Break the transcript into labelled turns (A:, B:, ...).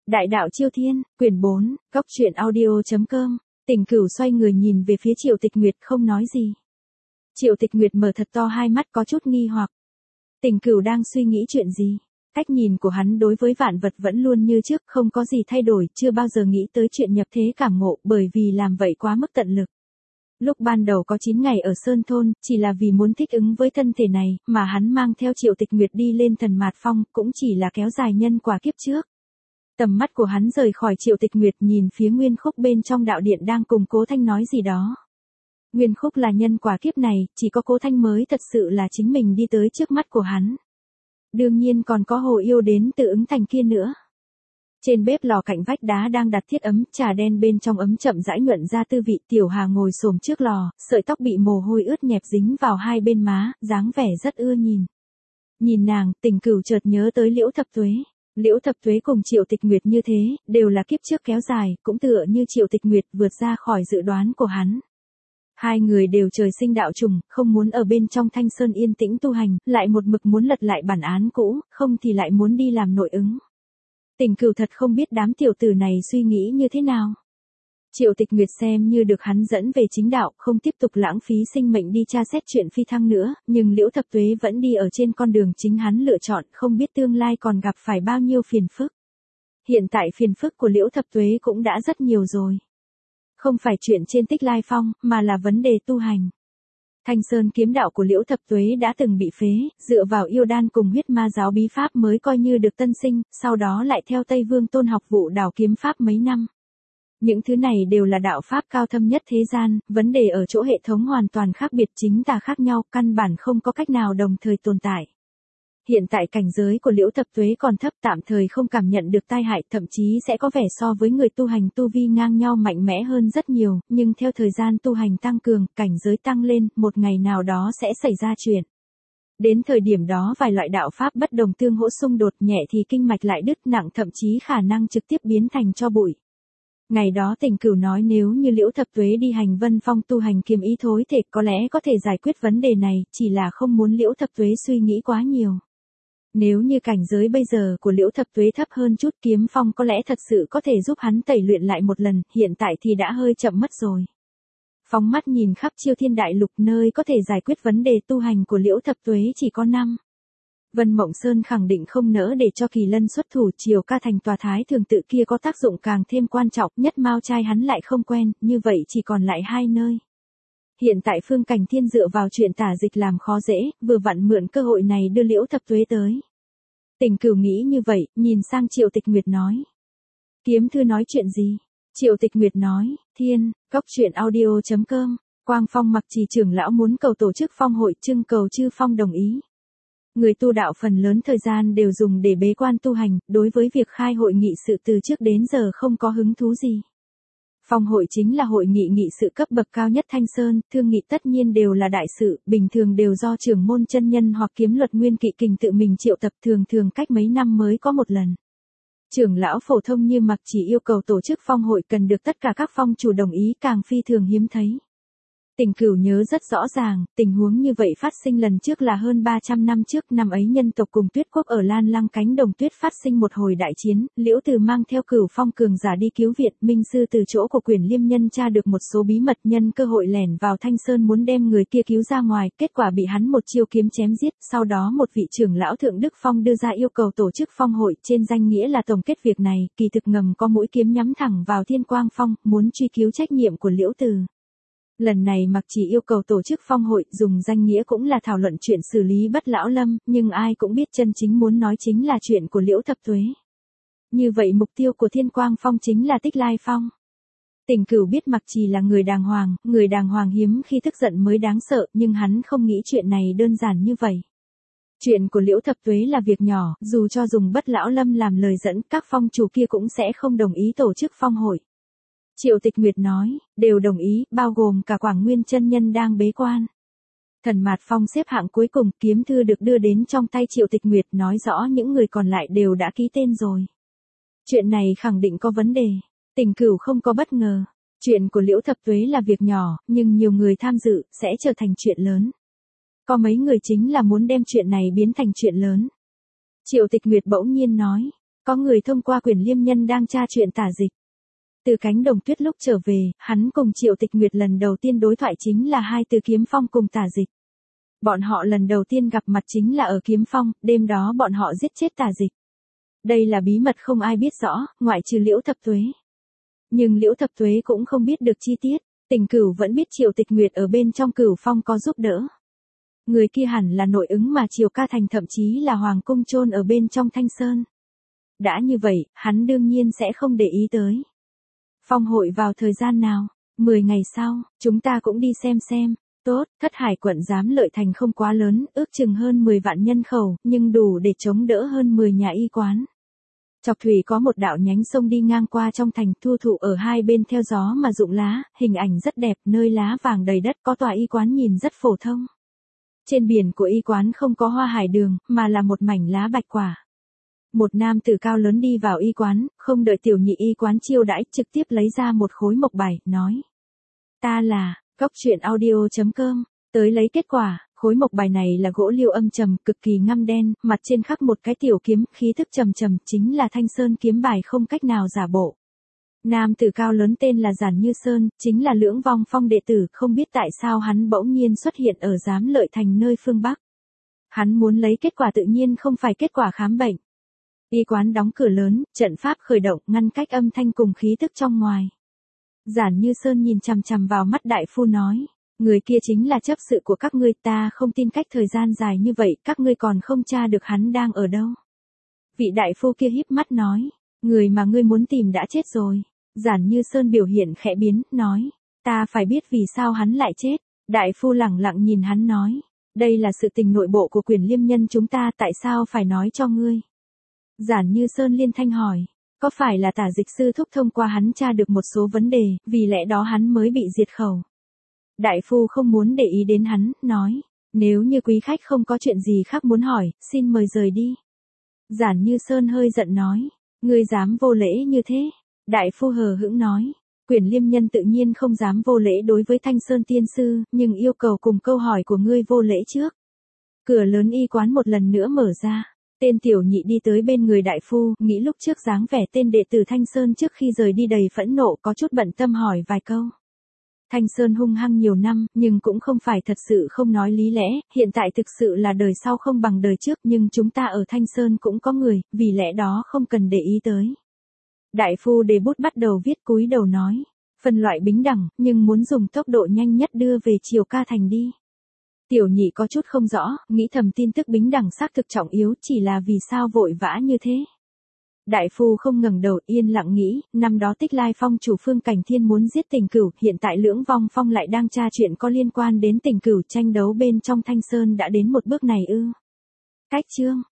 A: Đại đạo Chiêu Thiên, quyển 4, góc truyện audio.com. Tình Cửu xoay người nhìn về phía Triệu Tịch Nguyệt không nói gì. Triệu Tịch Nguyệt mở thật to hai mắt có chút nghi hoặc. Tình Cửu đang suy nghĩ chuyện gì? Cách nhìn của hắn đối với vạn vật vẫn luôn như trước, không có gì thay đổi, chưa bao giờ nghĩ tới chuyện nhập thế cảm ngộ, bởi vì làm vậy quá mức tận lực. Lúc ban đầu có 9 ngày ở Sơn Thôn, chỉ là vì muốn thích ứng với thân thể này, mà hắn mang theo Triệu Tịch Nguyệt đi lên Thần Mạt Phong, cũng chỉ là kéo dài nhân quả kiếp trước. Tầm mắt của hắn rời khỏi Triệu Tịch Nguyệt nhìn phía Nguyên Khúc bên trong đạo điện đang cùng Cố Thanh nói gì đó. Nguyên Khúc là nhân quả kiếp này, chỉ có Cố Thanh mới thật sự là chính mình đi tới trước mắt của hắn. Đương nhiên còn có Hồ Yêu đến từ Ứng Thành kia nữa. Trên bếp lò cạnh vách đá đang đặt thiết ấm, trà đen bên trong ấm chậm rãi nhuận ra tư vị. Tiểu Hà ngồi xổm trước lò, sợi tóc bị mồ hôi ướt nhẹp dính vào hai bên má, dáng vẻ rất ưa nhìn. Nhìn nàng, Tình Cửu chợt nhớ tới Liễu Thập Tuế. Liễu Thập Tuế cùng Triệu Tịch Nguyệt như thế, đều là kiếp trước kéo dài, cũng tựa như Triệu Tịch Nguyệt vượt ra khỏi dự đoán của hắn. Hai người đều trời sinh đạo trùng, không muốn ở bên trong Thanh Sơn yên tĩnh tu hành, lại một mực muốn lật lại bản án cũ, không thì lại muốn đi làm nội ứng. Tình Cửu thật không biết đám tiểu tử này suy nghĩ như thế nào. Triệu Tịch Nguyệt xem như được hắn dẫn về chính đạo, không tiếp tục lãng phí sinh mệnh đi tra xét chuyện phi thăng nữa, nhưng Liễu Thập Tuế vẫn đi ở trên con đường chính hắn lựa chọn, không biết tương lai còn gặp phải bao nhiêu phiền phức. Hiện tại phiền phức của Liễu Thập Tuế cũng đã rất nhiều rồi. Không phải chuyện trên Tích Lai Phong, mà là vấn đề tu hành. Thanh Sơn kiếm đạo của Liễu Thập Tuế đã từng bị phế, dựa vào yêu đan cùng huyết ma giáo bí pháp mới coi như được tân sinh, sau đó lại theo Tây Vương Tôn học Vũ Đào kiếm pháp mấy năm. Những thứ này đều là đạo pháp cao thâm nhất thế gian, vấn đề ở chỗ hệ thống hoàn toàn khác biệt, chính tà khác nhau, căn bản không có cách nào đồng thời tồn tại. Hiện tại cảnh giới của Liễu Thập Tuế còn thấp, tạm thời không cảm nhận được tai hại, thậm chí sẽ có vẻ so với người tu hành tu vi ngang nhau mạnh mẽ hơn rất nhiều, nhưng theo thời gian tu hành tăng cường, cảnh giới tăng lên, một ngày nào đó sẽ xảy ra chuyện. Đến thời điểm đó vài loại đạo pháp bất đồng tương hỗ xung đột, nhẹ thì kinh mạch lại đứt, nặng thậm chí khả năng trực tiếp biến thành tro bụi. Ngày đó Tình Cửu nói nếu như Liễu Thập Tuế đi hành Vân Phong tu hành kiếm ý thối thể có lẽ có thể giải quyết vấn đề này, chỉ là không muốn Liễu Thập Tuế suy nghĩ quá nhiều. Nếu như cảnh giới bây giờ của Liễu Thập Tuế thấp hơn chút, kiếm phong có lẽ thật sự có thể giúp hắn tẩy luyện lại một lần, hiện tại thì đã hơi chậm mất rồi. Phóng mắt nhìn khắp Chiêu Thiên Đại Lục, nơi có thể giải quyết vấn đề tu hành của Liễu Thập Tuế chỉ có 5. Vân Mộng Sơn khẳng định không nỡ để cho Kỳ Lân xuất thủ, Triều Ca Thành tòa thái thường tự kia có tác dụng càng thêm quan trọng, nhất Mao trai hắn lại không quen, như vậy chỉ còn lại 2 nơi. Hiện tại Phương Cảnh Thiên dựa vào chuyện tả dịch làm khó dễ, vừa vặn mượn cơ hội này đưa Liễu Thập Tuế tới. Tình Cửu nghĩ như vậy, nhìn sang Triệu Tịch Nguyệt nói. Kiếm thư nói chuyện gì? Triệu Tịch Nguyệt nói, Thiên, góc truyện audio.com, Quang Phong Mặc Trì trưởng lão muốn cầu tổ chức phong hội, trưng cầu chư phong đồng ý. Người tu đạo phần lớn thời gian đều dùng để bế quan tu hành, đối với việc khai hội nghị sự từ trước đến giờ không có hứng thú gì. Phong hội chính là hội nghị sự cấp bậc cao nhất Thanh Sơn, thương nghị tất nhiên đều là đại sự, bình thường đều do trưởng môn chân nhân hoặc kiếm luật Nguyên Kỵ Kình tự mình triệu tập, thường cách mấy năm mới có một lần. Trưởng lão phổ thông như Mặc Chỉ yêu cầu tổ chức phong hội cần được tất cả các phong chủ đồng ý, càng phi thường hiếm thấy. Tình Cửu nhớ rất rõ ràng, tình huống như vậy phát sinh lần trước là hơn 300 năm trước, năm ấy nhân tộc cùng Tuyết Quốc ở Lan Lăng cánh đồng tuyết phát sinh một hồi đại chiến, Liễu Từ mang theo Cửu Phong cường giả đi cứu viện, Minh Sư từ chỗ của Quyển Liêm Nhân tra được một số bí mật, nhân cơ hội lẻn vào Thanh Sơn muốn đem người kia cứu ra ngoài, kết quả bị hắn một chiêu kiếm chém giết, sau đó một vị trưởng lão Thượng Đức Phong đưa ra yêu cầu tổ chức phong hội, trên danh nghĩa là tổng kết việc này, kỳ thực ngầm có mũi kiếm nhắm thẳng vào Thiên Quang Phong, muốn truy cứu trách nhiệm của Liễu Từ. Lần này Mặc Chỉ yêu cầu tổ chức phong hội, dùng danh nghĩa cũng là thảo luận chuyện xử lý Bất Lão Lâm, nhưng ai cũng biết chân chính muốn nói chính là chuyện của Liễu Thập Tuế. Như vậy mục tiêu của Thiên Quang Phong chính là Tích Lai Phong. Tình Cửu biết Mặc Chỉ là người đàng hoàng hiếm khi tức giận mới đáng sợ, nhưng hắn không nghĩ chuyện này đơn giản như vậy. Chuyện của Liễu Thập Tuế là việc nhỏ, dù cho dùng Bất Lão Lâm làm lời dẫn, các phong chủ kia cũng sẽ không đồng ý tổ chức phong hội. Triệu Tịch Nguyệt nói, đều đồng ý, bao gồm cả Quảng Nguyên chân nhân đang bế quan. Thần Mạt Phong xếp hạng cuối cùng, kiếm thư được đưa đến trong tay Triệu Tịch Nguyệt, nói rõ những người còn lại đều đã ký tên rồi. Chuyện này khẳng định có vấn đề. Tình Cửu không có bất ngờ. Chuyện của Liễu Thập Tuế là việc nhỏ, nhưng nhiều người tham dự, sẽ trở thành chuyện lớn. Có mấy người chính là muốn đem chuyện này biến thành chuyện lớn. Triệu Tịch Nguyệt bỗng nhiên nói, có người thông qua Quyền Liêm Nhân đang tra chuyện Tả Dịch. Từ cánh đồng tuyết lúc trở về, hắn cùng Triệu Tịch Nguyệt lần đầu tiên đối thoại chính là hai từ Kiếm Phong cùng Tả Dịch. Bọn họ lần đầu tiên gặp mặt chính là ở Kiếm Phong, đêm đó bọn họ giết chết Tả Dịch. Đây là bí mật không ai biết rõ, ngoại trừ Liễu Thập Tuế. Nhưng Liễu Thập Tuế cũng không biết được chi tiết, Tình Cửu vẫn biết Triệu Tịch Nguyệt ở bên trong Cửu Phong có giúp đỡ. Người kia hẳn là nội ứng mà Triều Ca Thành thậm chí là Hoàng Cung chôn ở bên trong Thanh Sơn. Đã như vậy, hắn đương nhiên sẽ không để ý tới. Phong hội vào thời gian nào? 10 ngày sau, chúng ta cũng đi xem. Tốt, Thất Hải quận Giám Lợi Thành không quá lớn, ước chừng hơn 10 vạn nhân khẩu, nhưng đủ để chống đỡ hơn 10 nhà y quán. Chọc thủy có một đạo nhánh sông đi ngang qua trong thành, thu thụ ở hai bên theo gió mà rụng lá, hình ảnh rất đẹp, nơi lá vàng đầy đất có tòa y quán nhìn rất phổ thông. Trên biển của y quán không có hoa hải đường, mà là một mảnh lá bạch quả. Một nam tử cao lớn đi vào y quán, không đợi tiểu nhị y quán chiêu đãi, trực tiếp lấy ra một khối mộc bài, nói. Ta là, goctruyện.audio.com, tới lấy kết quả, khối mộc bài này là gỗ liêu âm trầm, cực kỳ ngăm đen, mặt trên khắc một cái tiểu kiếm, khí thức trầm trầm, chính là Thanh Sơn kiếm bài không cách nào giả bộ. Nam tử cao lớn tên là Giản Như Sơn, chính là Lưỡng Vong Phong đệ tử, không biết tại sao hắn bỗng nhiên xuất hiện ở Giám Lợi Thành nơi phương Bắc. Hắn muốn lấy kết quả tự nhiên không phải kết quả khám bệnh. Y quán đóng cửa lớn, trận pháp khởi động, ngăn cách âm thanh cùng khí tức trong ngoài. Giản Như Sơn nhìn chằm chằm vào mắt đại phu nói, người kia chính là chấp sự của các ngươi, ta không tin cách thời gian dài như vậy, các ngươi còn không tra được hắn đang ở đâu. Vị đại phu kia híp mắt nói, người mà ngươi muốn tìm đã chết rồi. Giản Như Sơn biểu hiện khẽ biến, nói, ta phải biết vì sao hắn lại chết. Đại phu lẳng lặng nhìn hắn nói, đây là sự tình nội bộ của Quyền Liêm Nhân chúng ta, tại sao phải nói cho ngươi. Giản Như Sơn liên thanh hỏi, có phải là Tả Dịch sư thúc thông qua hắn tra được một số vấn đề, vì lẽ đó hắn mới bị diệt khẩu. Đại phu không muốn để ý đến hắn, nói, nếu như quý khách không có chuyện gì khác muốn hỏi, xin mời rời đi. Giản Như Sơn hơi giận nói, ngươi dám vô lễ như thế. Đại phu hờ hững nói, Quyền Liêm Nhân tự nhiên không dám vô lễ đối với Thanh Sơn tiên sư, nhưng yêu cầu cùng câu hỏi của ngươi vô lễ trước. Cửa lớn y quán một lần nữa mở ra. Tên tiểu nhị đi tới bên người đại phu, nghĩ lúc trước dáng vẻ tên đệ tử Thanh Sơn trước khi rời đi đầy phẫn nộ, có chút bận tâm hỏi vài câu. Thanh Sơn hung hăng nhiều năm, nhưng cũng không phải thật sự không nói lý lẽ, hiện tại thực sự là đời sau không bằng đời trước, nhưng chúng ta ở Thanh Sơn cũng có người, vì lẽ đó không cần để ý tới. Đại phu đề bút bắt đầu viết, cúi đầu nói, phân loại bình đẳng, nhưng muốn dùng tốc độ nhanh nhất đưa về Triều Ca Thành đi. Tiểu nhị có chút không rõ, nghĩ thầm tin tức bình đẳng xác thực trọng yếu, chỉ là vì sao vội vã như thế. Đại phu không ngẩng đầu, yên lặng nghĩ, năm đó Tích Lai Phong chủ Phương Cảnh Thiên muốn giết Tình Cửu, hiện tại Lưỡng Vong Phong lại đang tra chuyện có liên quan đến Tình Cửu, tranh đấu bên trong Thanh Sơn đã đến một bước này ư. Cách chương